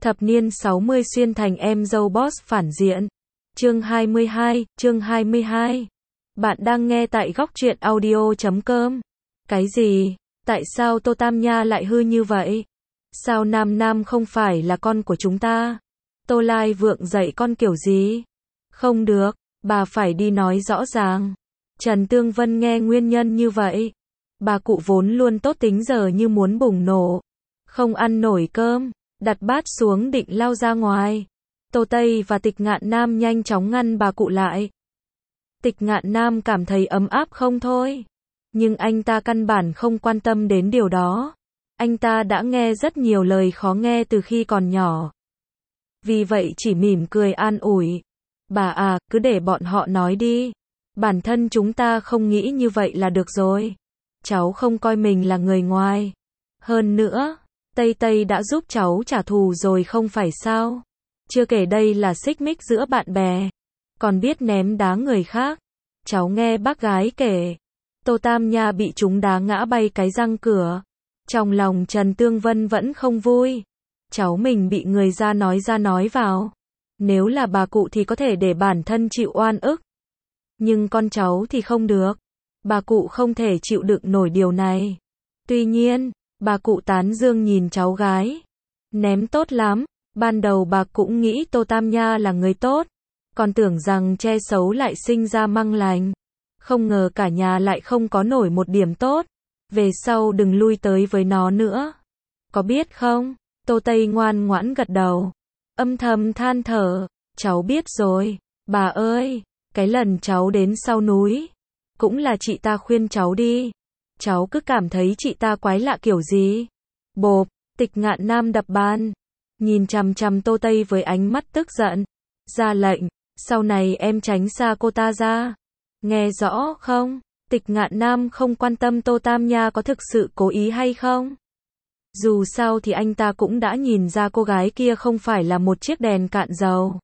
Thập niên 60 xuyên thành em dâu boss phản diện. Chương 22. Bạn đang nghe tại góc truyện audio.com. Cái gì? Tại sao Tô Tam Nha lại hư như vậy? Sao Nam Nam không phải là con của chúng ta? Tô Lai Vượng dạy con kiểu gì? Không được, bà phải đi nói rõ ràng. Trần Tương Vân nghe nguyên nhân như vậy. Bà cụ vốn luôn tốt tính giờ như muốn bùng nổ. Không ăn nổi cơm, đặt bát xuống định lao ra ngoài. Tô Tây và Tịch Ngạn Nam nhanh chóng ngăn bà cụ lại. Tịch Ngạn Nam cảm thấy ấm áp không thôi. Nhưng anh ta căn bản không quan tâm đến điều đó. Anh ta đã nghe rất nhiều lời khó nghe từ khi còn nhỏ. Vì vậy chỉ mỉm cười an ủi. Bà à, cứ để bọn họ nói đi. Bản thân chúng ta không nghĩ như vậy là được rồi. Cháu không coi mình là người ngoài. Hơn nữa, Tây Tây đã giúp cháu trả thù rồi không phải sao? Chưa kể đây là xích mích giữa bạn bè. Còn biết ném đá người khác. Cháu nghe bác gái kể. Tô Tam Nha bị chúng đá ngã bay cái răng cửa. Trong lòng Trần Tương Vân vẫn không vui. Cháu mình bị người ra nói vào. Nếu là bà cụ thì có thể để bản thân chịu oan ức. Nhưng con cháu thì không được. Bà cụ không thể chịu đựng nổi điều này. Tuy nhiên, bà cụ tán dương nhìn cháu gái. Ném tốt lắm. Ban đầu bà cũng nghĩ Tô Tam Nha là người tốt. Còn tưởng rằng che xấu lại sinh ra măng lành. Không ngờ cả nhà lại không có nổi một điểm tốt. Về sau đừng lui tới với nó nữa. Có biết không? Tô Tây ngoan ngoãn gật đầu. Âm thầm than thở. Cháu biết rồi. Bà ơi, cái lần cháu đến sau núi. Cũng là chị ta khuyên cháu đi. Cháu cứ cảm thấy chị ta quái lạ kiểu gì. Bộp, Tịch Ngạn Nam đập bàn. Nhìn chằm chằm Tô Tây với ánh mắt tức giận. Ra lệnh, sau này em tránh xa cô ta ra. Nghe rõ không? Tịch Ngạn Nam không quan tâm Tô Tam Nha có thực sự cố ý hay không. Dù sao thì anh ta cũng đã nhìn ra cô gái kia không phải là một chiếc đèn cạn dầu.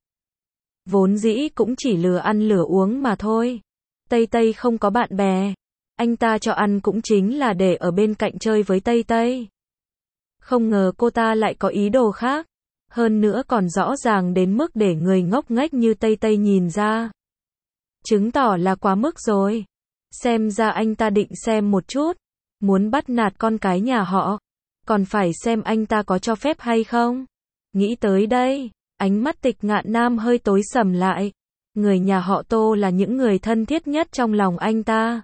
Vốn dĩ cũng chỉ lừa ăn lừa uống mà thôi. Tây Tây không có bạn bè. Anh ta cho ăn cũng chính là để ở bên cạnh chơi với Tây Tây. Không ngờ cô ta lại có ý đồ khác. Hơn nữa còn rõ ràng đến mức để người ngốc nghếch như Tây Tây nhìn ra. Chứng tỏ là quá mức rồi. Xem ra anh ta định xem một chút. Muốn bắt nạt con cái nhà họ. Còn phải xem anh ta có cho phép hay không. Nghĩ tới đây, ánh mắt Tịch Ngạn Nam hơi tối sầm lại. Người nhà họ Tô là những người thân thiết nhất trong lòng anh ta.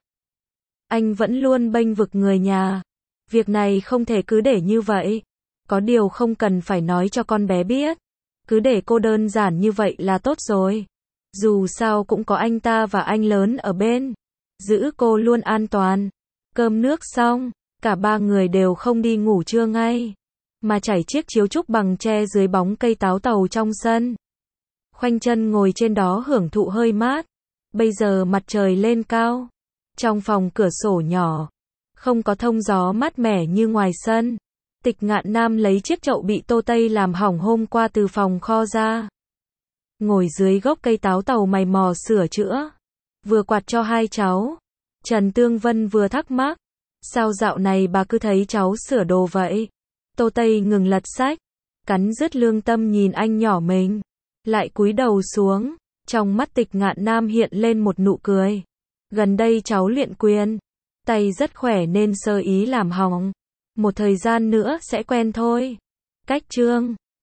Anh vẫn luôn bênh vực người nhà. Việc này không thể cứ để như vậy. Có điều không cần phải nói cho con bé biết. Cứ để cô đơn giản như vậy là tốt rồi. Dù sao cũng có anh ta và anh lớn ở bên. Giữ cô luôn an toàn. Cơm nước xong, cả ba người đều không đi ngủ trưa ngay. Mà trải chiếc chiếu trúc bằng tre dưới bóng cây táo tàu trong sân. Khoanh chân ngồi trên đó hưởng thụ hơi mát. Bây giờ mặt trời lên cao. Trong phòng cửa sổ nhỏ. Không có thông gió mát mẻ như ngoài sân. Tịch Ngạn Nam lấy chiếc chậu bị Tô Tây làm hỏng hôm qua từ phòng kho ra. Ngồi dưới gốc cây táo tàu mày mò sửa chữa. Vừa quạt cho hai cháu. Trần Tương Vân vừa thắc mắc. Sao dạo này bà cứ thấy cháu sửa đồ vậy? Tô Tây ngừng lật sách. Cắn rứt lương tâm nhìn anh nhỏ mình. Lại cúi đầu xuống. Trong mắt Tịch Ngạn Nam hiện lên một nụ cười. Gần đây cháu luyện quyền. Tay rất khỏe nên sơ ý làm hỏng. Một thời gian nữa sẽ quen thôi. Cách chương